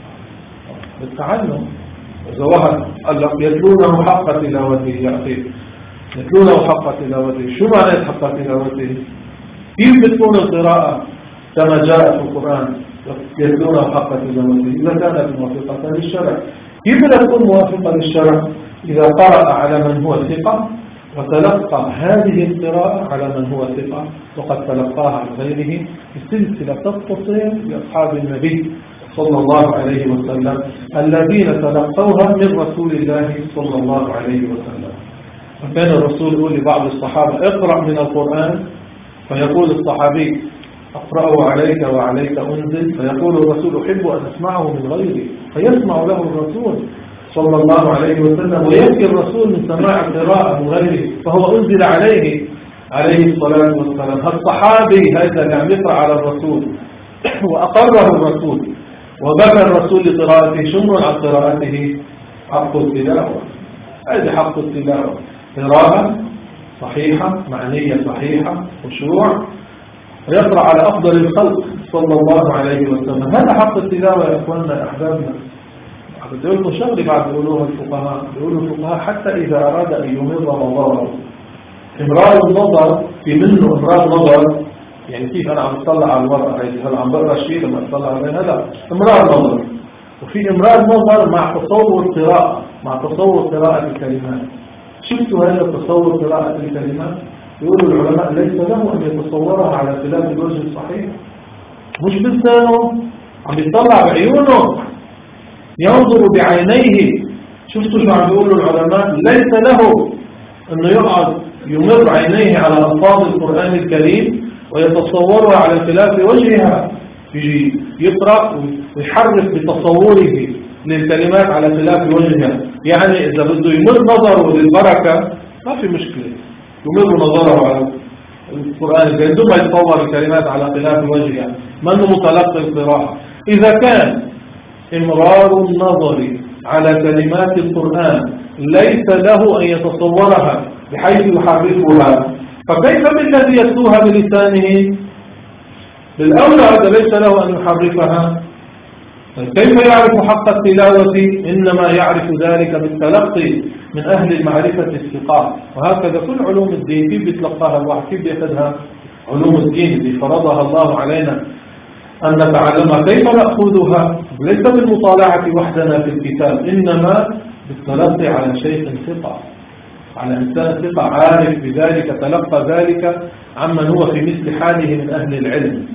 بالتعلم. إذا واحد قال لك يتلونه حق تلاوته، يا أخي يتلونه حق تلاوته، شو معنى حق تلاوته؟ كيف بتكون القراءة كما جاء في القرآن يتلونه حق تلاوته إذا كانت موافقة للشرع؟ كيف لا تكون موافقة للشرع؟ إذا قرأ على من هو ثقة وتلقى هذه القراءة على من هو ثقة وقد تلقاها عن غيره بسلسلة تتصل بأصحاب النبي صلى الله عليه وسلم الذين تلقوها من رسول الله صلى الله عليه وسلم. وكان الرسول يقول لبعض الصحابة اقرأ من القرآن، فيقول الصحابي أقرأه عليك وعليك أنزل، فيقول الرسول أحب أن أسمعه من غيري، فيسمع له الرسول صلى الله عليه وسلم ويبكي الرسول من سماع القراءة من غيره، فهو أنزل عليه الصلاة والسلام. الصحابي هذا اللي يقرأ على الرسول وأقره الرسول وبكى الرسول لقراءته، شمر عن قراءته حق التلاوة. هذه حق التلاوة، قراءة صحيحة معنية صحيحة خشوع، ويقرأ على أفضل الخلق صلى الله عليه وسلم. هذا حق التلاوة يا أخواننا أحبابنا. بدأوا شغل بعد يقولوها الفقهاء، يقولوا الفقهاء حتى إذا أراد أن يمر نظره، امرار النظر في منه امرار نظر، يعني كيف أنا عم أطلع على الورقة هل عم بقرأ شيء لما أطلع عليها؟ لا، امرار نظر. وفي امرار نظر مع تصور قراءة، مع تصور قراءة الكلمات. شفتوا هذا تصور قراءة الكلمات؟ يقولوا العلماء ليس له أن يتصورها على خلاف الوجه الصحيح، مش بلسانه، عم يطلع بعيونه، ينظر بعينيه. شفتوا شو عم يقولوا العلماء؟ ليس له أنه يقعد يمر عينيه على ألفاظ القرآن الكريم ويتصورها على خلاف وجهها، يجي يقرأ ويحرك بتصوره للكلمات على خلاف وجهها. يعني إذا بده يمر نظره للبركة ما في مشكلة، يمر نظره على القرآن الكريم ثم يتصور الكلمات على خلاف وجهها، من متلقي القراءة. إذا كان إمرار النظر على كلمات القرآن ليس له أن يتصورها بحيث يحرفها، فكيف بالذي يتلوها بلسانه؟ بالأولى هذا ليس له أن يحرفها. كيف يعرف حق التلاوة؟ إنما يعرف ذلك بالتلقي من أهل المعرفة الثقات. وهكذا كل علوم الدين كيف بيتلقاها الواحد، كيف بيأخذها علوم الدين اللي فرضها الله علينا أن نتعلمها، كيف نأخذها؟ ليس بالمطالعة وحدنا في الكتاب، إنما بالتلقي على شيخ ثقة، على إنسان ثقة عارف بذلك، تلقى ذلك عمن هو في مثل حاله من أهل العلم.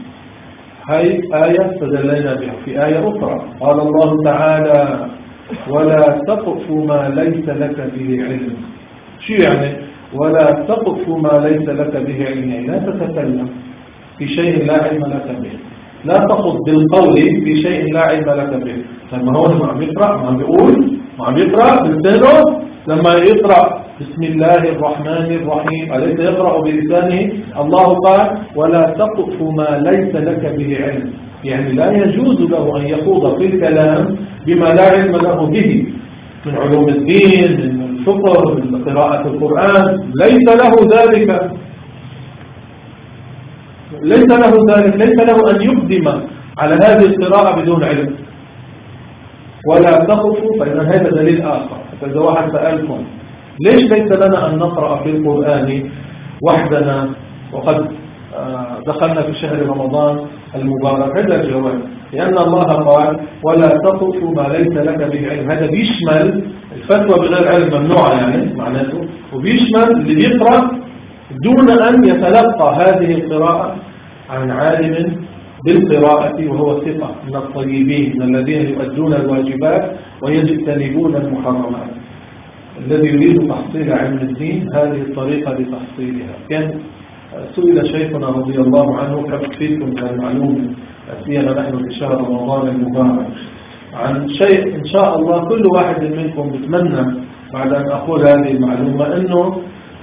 هاي آية تدلينا بها. في آية أخرى قال الله تعالى ولا تقف ما ليس لك به علم. شو يعني ولا تقف ما ليس لك به علم؟ يعني لا تتكلم في شيء لا علم لك به، لا تخض بالقول في شيء لا علم لك به. لما هو عم يقرأ ما عم بيقول، ما عم يقرأ بلسانه، لما يقرأ بسم الله الرحمن الرحيم أليس يقرأ بلسانه؟ الله قال ولا تقف ما ليس لك به علم، يعني لا يجوز له أن يخوض في الكلام بما لا علم له به من علوم الدين، من الفقه، من قراءة القرآن، ليس له ذلك، ليس له أن يقدم على هذه القراءة بدون علم. ولا تقفوا، فإن هذا دليل آخر. فإذا واحد سألكم ليش ليس لنا أن نقرأ في القرآن وحدنا وقد دخلنا في شهر رمضان المبارك؟ هذا الجواب، لأن الله قال ولا تقفوا ما ليس لك به علم. هذا بيشمل الفتوى بغير علم ممنوعة يعني معناته، وبيشمل اللي بيقرأ دون أن يتلقى هذه القراءة عن عالم بالقراءة وهو ثقة من الطيبين، من الذين يؤدون الواجبات ويجتنبون المحرمات. الذي يريد تحصيل علم الدين هذه الطريقة لتحصيلها. كان سئل شيخنا رضي الله عنه كفيكم من المعلومة، سيما نحن في شهر رمضان المبارك، عن شيء إن شاء الله كل واحد منكم بتمنى بعد أن أقول هذه المعلومة، أنه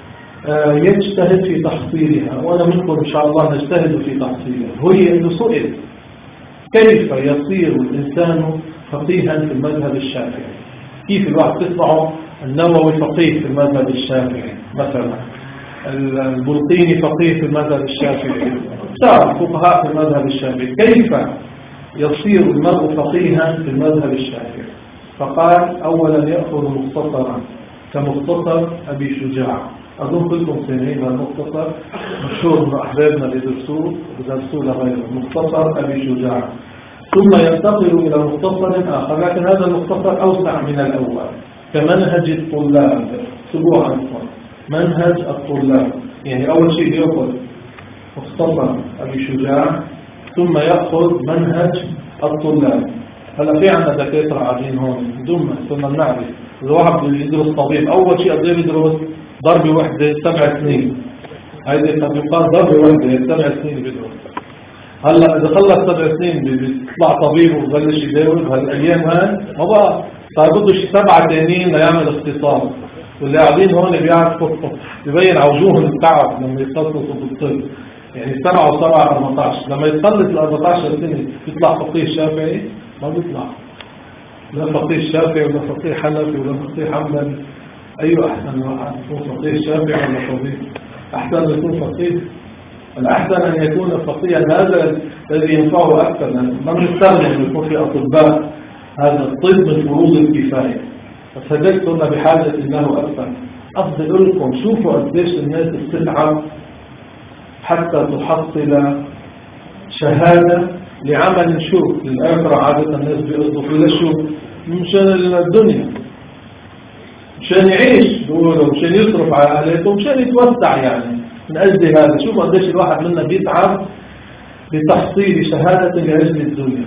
يجتهد في تحصيلها، وأنا منكم إن شاء الله نجتهد في تحصيلها. هي أنه سئل كيف يصير الإنسان فقيها في المذهب الشافعي؟ كيف الواحد تسمعه النووي فقيه في المذهب الشافعي مثلا، البلقيني فقيه في المذهب الشافعي، فقهاء في المذهب الشافعي، كيف يصير المرء فقيها في المذهب الشافعي؟ فقال أولا يأخذ مختصرا كمختصر أبي شجاع، أظن كلكم سامعين المختصر مشهور من أحبابنا اللي بدرسوه لغيره، مختصر أبي شجاع، ثم ينتقل إلى مختصر آخر، لكن هذا المختصر أوسع من الأول كمنهج الطلاب. سبوعا منهج الطلاب، يعني أول شيء يأخذ مختصر أبي شجاع ثم يأخذ منهج الطلاب. هلا في عندنا دكاترة قاعدين هون ثم نعرف الواحد بده يدرس طبيب أول شيء قد يدرس ضربة واحدة 7 سنين، هيدي تطبيقات ضربة واحدة 7 سنين بيدرس. هلا إذا خلص 7 سنين بيطلع طبيب وببلش يداوم. هالأيام هاي ما بقى صار بده شي 7 تانيين ليعمل اختصاص، واللي قاعدين هون بيعرفوا ببين على وجوههم التعب لما يخلصوا بالطب، يعني 7 و7 14 لما يخلص ال 14 سنة يطلع فقيه شافعي؟ ما بيطلع لا فقيه شافعي ولا فقيه حنفي ولا فقيه حنبلي. أيوة أحسن واحد يكون فقيه شافعي ولا طبيب؟ أحسن يكون فقيه. الأحسن أن يكون فقيها، هذا الذي ينفعه أكثر، ما نستغني أن يكون في أطباء، هذا الطب من فروض الكفاية، بس هذلك كنا بحاجة له أكثر. أفضل لكم شوفوا قديش الناس بتتعب حتى تحصل شهادة لعمل شو للآخرة. عادة الناس بيقضوا في شو مشان الدنيا، مشان يعيش بيقولوا، مشان يصرف على أهلته، مشان يتوسع. يعني من أجل هذا شوف قديش الواحد منا بيتعب بتحصيل شهادة لأجل الدنيا.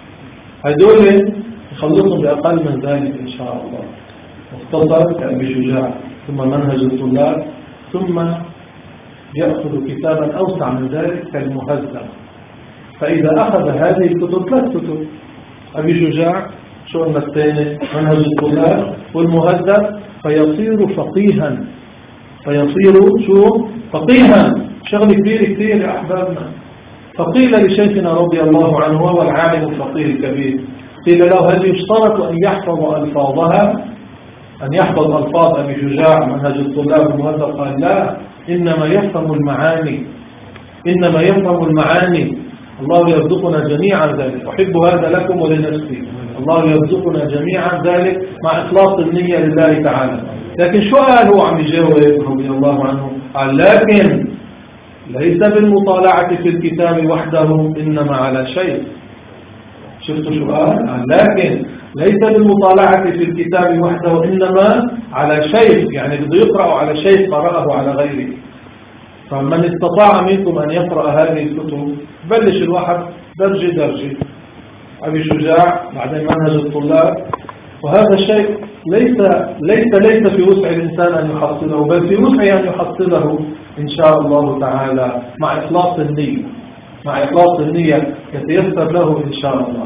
هدول يخلصهم بأقل من ذلك إن شاء الله. مختصر كأبي شجاع، ثم منهج الطلاب، ثم يأخذ كتابا أوسع من ذلك كالمهذب. فإذا أخذ هذه الكتب 3 كتب، أبي شجاع شو قلنا الثاني منهج الطلاب والمهذب، فيصير فقيها. فيصير شو فقيها، شغل كبير كثير يا أحبابنا. فقيل لشيخنا رضي الله عنه وهو العالم الفقيه الكبير، قيل له هل يشترط أن يحفظ ألفاظها، أن يحفظ ألفاظ أبي شجاع منهج الطلاب والمهذب؟ قال لا، إنما يفهم المعاني، إنما يفهم المعاني. الله يرزقنا جميعا ذلك، أحب هذا لكم ولنفسي. الله يرزقنا جميعا ذلك مع إخلاص النية لله تعالى. لكن شو قال هو عم يجاوب رضي الله عنه؟ قال لكن ليس بالمطالعة في الكتاب وحده إنما على شيء. شفتوا شو قال؟ لكن ليس بالمطالعة في الكتاب وحده إنما على شيء، يعني بده يقرأ على شيء قرأه على غيره. فمن استطاع منكم أن يقرأ هذه الكتب بلش الواحد درجة درجة. أبي شجاع بعدين منهج الطلاب، وهذا الشيء ليس في وسع الإنسان أن يحصله، بل في وسعه أن يحصله إن شاء الله تعالى مع إخلاص النية. مع إخلاص النية يتيسر له إن شاء الله.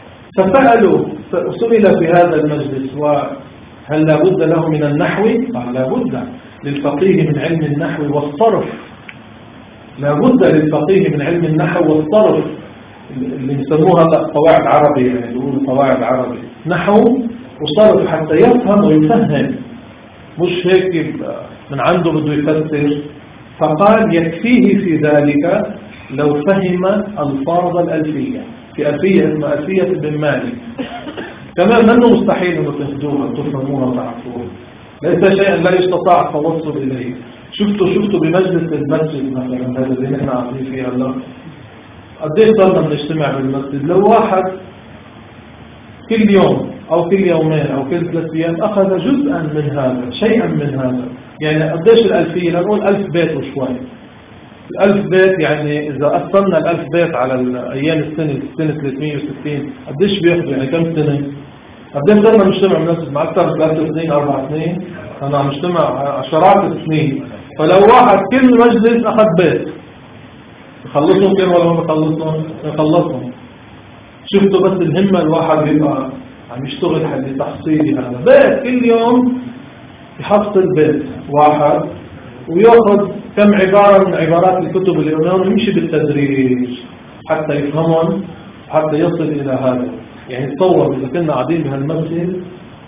سئل في هذا المجلس وهل لابد له من النحو؟ قال لابد للفقيه من علم النحو والصرف. لابد للفقيه من علم النحو والصرف، اللي يسموها قواعد عربي، يعني يقولوا قواعد عربي، نحو وصرف، حتى يفهم ويفهم، مش هيك من عنده بده يفسر. فقال يكفيه في ذلك لو فهم الفاظ الألفية. في ألفية اسمها ألفية ابن مالك، كمان منه مستحيل أنه تفهموها تفهموها وتعرفوها، ليس شيئا لا يستطاع التوصل إليه. شفتوا بمجلس المسجد مثلا، هذا اللي نحن عارفين فيه الله، قديش صرنا بنجتمع بالمسجد؟ لو واحد كل يوم أو كل يومين أو كل 3 أيام أخذ جزءا من هذا، شيئا من هذا، يعني قديش الألفية؟ نقول 1000 بيت وشوي. 1000 بيت يعني إذا قسمنا 1000 بيت على أيام السنة 360 قديش بياخذوا؟ يعني كم سنة؟ قديش صرنا نجتمع بالمسجد؟ مع أكثر من 3 سنين 4 سنين، أنا عم نجتمع عشرات السنين. فلو واحد كل مجلس أخذ بيت يخلصهم كيف ولا ما يخلصهم؟ يخلصهم. شفتوا بس الهمة الواحد يبقى عم يشتغل حد تحصيلي هذا بيت، كل يوم يحصل بيت واحد ويأخذ كم عبارة من عبارات الكتب اللي قلناهم يمشي بالتدريج حتى يفهمهم حتى يصل إلى هذا. يعني تصور إذا كنا قاعدين بهالمسجد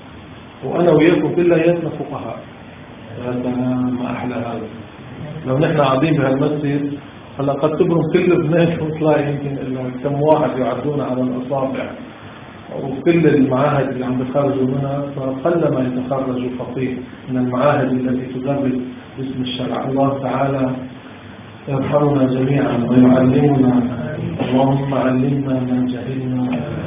وأنا وياكم كلياتنا فقهاء، هذا ما أحلى هذا. لو نحن قاعدين بهالمسجد هلا قد تبرم كل بنات وطلع يمكن إلا كم واحد يعدون على الأصابع، وكل المعاهد اللي عم يتخرجوا منها، فقلما يتخرج فقيه من المعاهد التي تدرس باسم الشرع. الله تعالى يرحمنا جميعا ويعلمنا. اللهم علمنا ما جهلنا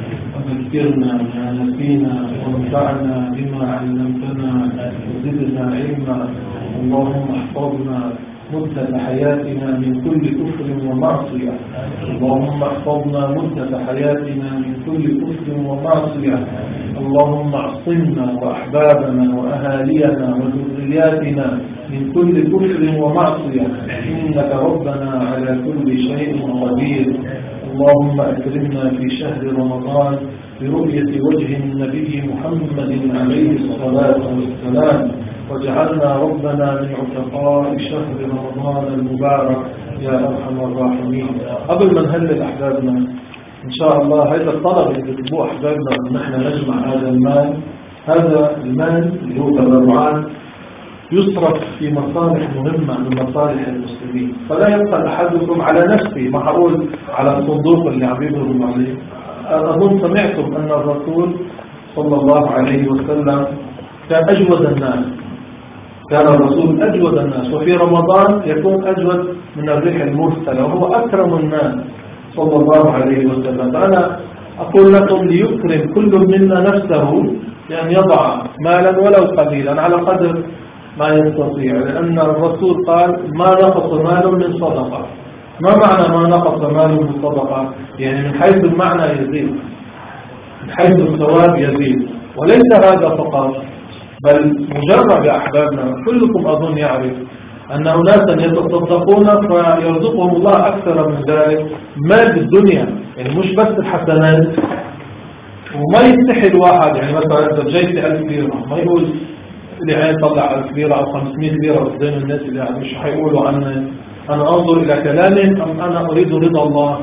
وذكرنا ما نسينا وانفعنا بما علمتنا وزدنا علما. اللهم احفظنا مدة حياتنا من كل كفر ومعصية. اللهم احفظنا مدة حياتنا من كل كفر ومعصية. اللهم اعصمنا وأحبابنا وأهالينا وذرياتنا من كل كفر ومعصية، إنك ربنا على كل شيء قدير. اللهم أكرمنا في شهر رمضان برؤية وجه النبي محمد عليه الصلاة والسلام، واجعلنا ربنا من عتقاء شهر رمضان المبارك يا أرحم الراحمين. قبل ما نهلل أحبابنا إن شاء الله، هذا الطلب اللي بيطلبوه أحبابنا أن نحن نجمع هذا المال. هذا المال اللي هو تبرعات يصرف في مصالح مهمة من مصالح المسلمين، فلا يبخل أحدكم على نفسه. ما هقول على الصندوق اللي عم يبرم عليه. أظن سمعتم أن الرسول صلى الله عليه وسلم كان أجود الناس، كان الرسول أجود الناس، وفي رمضان يكون أجود من الريح المرسلة، وهو أكرم الناس صلى الله عليه وسلم. فأنا أقول لكم ليكرم كل منا نفسه بأن يضع مالا ولو قليلا على قدر ما يستطيع، لأن الرسول قال ما نقص مال من صدقة. ما معنى ما نقص مال من صدقة؟ يعني من حيث المعنى يزيد، من حيث الثواب يزيد. وليس هذا فقط، بل مجرد يا أحبابنا كلكم أظن يعرف أن أناسا يتصدقون فيرزقهم الله أكثر من ذلك مال الدنيا، يعني مش بس الحسنات. وما يستحي الواحد، يعني مثلا إذا جايتي 1000 ليرة ما يقول اللي عين طلع 1000 ليرة أو 500 ليرة قدام الناس اللي يعني مش حيقولوا عني أنا أنظر إلى كلامهم أم أنا أريد رضا الله.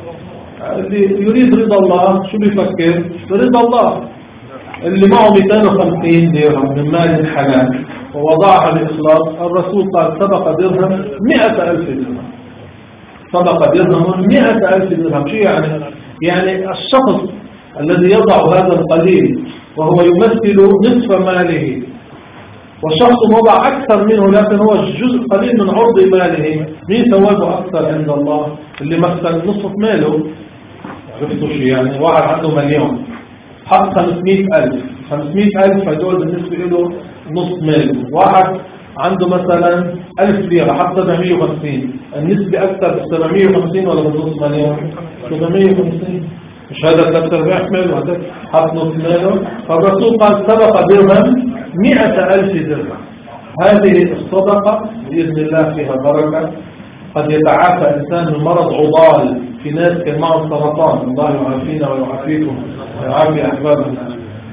اللي يريد رضا الله شو بيفكر؟ برضا الله. اللي معه 250 ليرة من مال حلال ووضعها بإخلاص، الرسول قال سبق درهم 100,000 درهم، سبق درهم 100,000 درهم. شو يعني؟ يعني الشخص الذي يضع هذا القليل وهو يمثل نصف ماله، وشخص وضع أكثر منه لكن هو جزء قليل من عرض ماله، مين ثوابه أكثر عند الله؟ اللي مثل نصف ماله. عرفتوا شو يعني؟ واحد عنده مليون حط 500,000 هدول بالنسبة له نص ماله. واحد عنده مثلا 1000 ليرة حط 750، النسبة أكثر ب 750 ولا بنص مليون؟ 750. مش هذا 3/4 ماله، هذا حط نص ماله. فالرسول قال سبق درهم 100,000 درهم. هذه الصدقة بإذن الله فيها بركة. قد يتعافى إنسان من مرض عضال، في ناس كان معهم سرطان، الله يعافينا ويعافيكم ويعافي أحبابنا.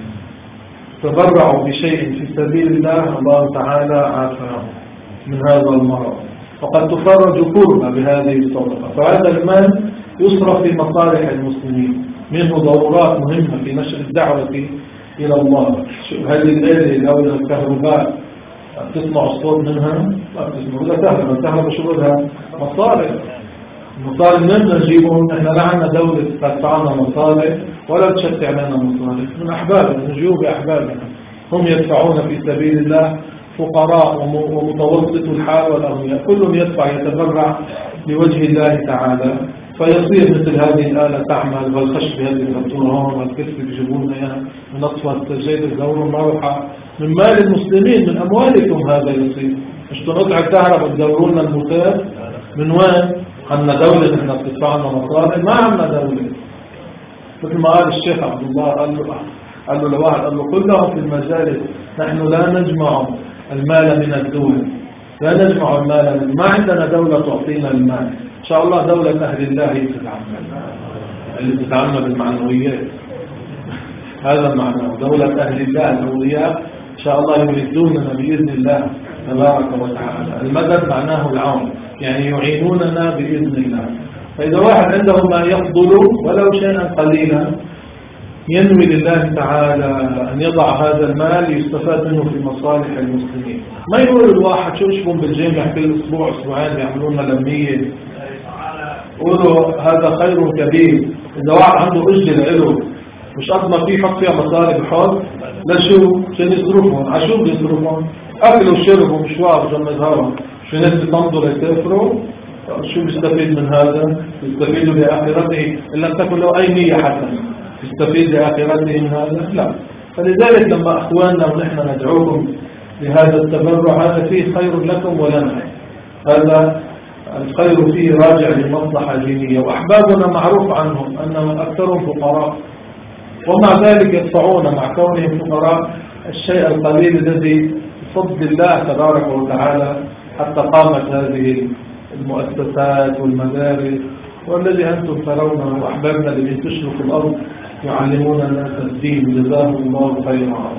تبرعوا بشيء في سبيل الله، الله تعالى عافاهم من هذا المرض، وقد تفرج كربة بهذه الصدقة. فهذا المال يصرف في مصالح المسلمين، منه ضرورات مهمة في نشر الدعوة إلى الله. هذه الليلة الأولى الكهرباء تسمع الصوت منها؟ لا تسمع، ولا تهرب. الكهرباء شو بدها؟ مصالح. مصالح من نجيبهم؟ احنا لا عندنا دولة تدفعنا مصالح ولا تشتع لنا مصالح، من أحبابنا، من جيوب أحبابنا. هم يدفعون في سبيل الله، فقراء ومتوسط الحال والأغنياء، كلهم يدفع يتبرع لوجه الله تعالى. فيصير مثل هذه الآلة تعمل، والخش بهذه الغطورة هون، والكسر بيجيبوا لنا اياها من أطفال السجاير الدور المروحة من مال المسلمين، من أموالكم. هذا يصير مش تنقطع الكهرباء تدوروا لنا الموتات. من وين؟ عندنا دولة نحن بتدفعنا مصالح؟ ما عندنا دولة. مثل ما قال الشيخ عبد الله، قال له لواحد، قال له كلهم في المجالس نحن لا نجمع المال من الدول، لا نجمع المال، ما عندنا دولة تعطينا المال. إن شاء الله دولة أهل الله تتعامل، اللي تتعامل بالمعنويات. هذا معناه دولة أهل الله الأولياء إن شاء الله يريدوننا بإذن الله تبارك وتعالى. المدد معناه العون، يعني يعينوننا بإذن الله. فإذا واحد عنده ما يفضل ولو شيئا قليلا ينوي لله تعالى أن يضع هذا المال يستفاد منه في مصالح المسلمين. ما يقول الواحد شو يشبون بالجامع كل أسبوع أسبوعين يعملون لمية، يقولوا هذا خير كبير. إذا واحد عنده أجل له مش قد ما فيه حط فيها مصاري بحط لشو عشان يصرفهم عشو بيصرفهم أكل وشرب ومشوار وجمد هوا. شو ناس بتنظر يسافروا شو بيستفيد من هذا؟ بيستفيدوا لآخرته إن لم تكن له أي نية حسنة يستفيد لآخرته من هذا؟ لا. فلذلك لما أخواننا ونحن ندعوكم لهذا التبرع هذا فيه خير لكم ولنا، هذا الخير فيه راجع لمصلحة دينية. وأحبابنا معروف عنهم أنهم أكثرهم فقراء، ومع ذلك يدفعون مع كونهم فقراء الشيء القليل الذي بفضل الله تبارك وتعالى حتى قامت هذه المؤسسات والمدارس، والذي أنتم ترونه أحبابنا اللي ينتشروا في الأرض يعلمون الناس الدين. جزاهم الله خيرا.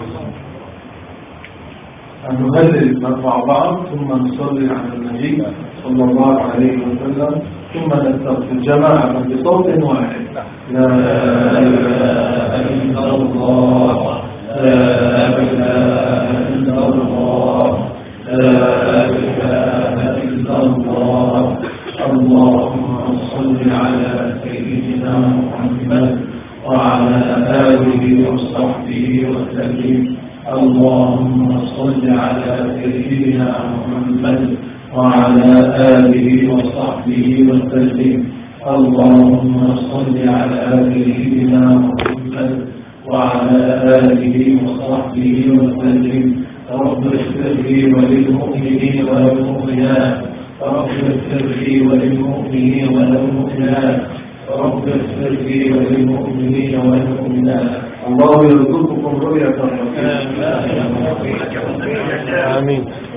نهلل مع بعض ثم نصلي على النبي صلى الله عليه وسلم ثم نستغفر جماعة بصوت واحد. لا إله إلا الله، لا إله إلا الله، لا إله إلا الله. اللهم صل على سيدنا محمد وعلى آله وصحبه وسلم. اللهم صل على سيدنا محمد وعلى آله وصحبه وسلم. اللهم صل على سيدنا محمد وعلى آله وصحبه وسلم. رب اغفر لي وللمؤمنين والمؤمنات، رب اغفر لي وللمؤمنين والمؤمنات، رب اغفر لي وللمؤمنين والمؤمنات. الله يرزقكم رؤية الرحمن. آمين.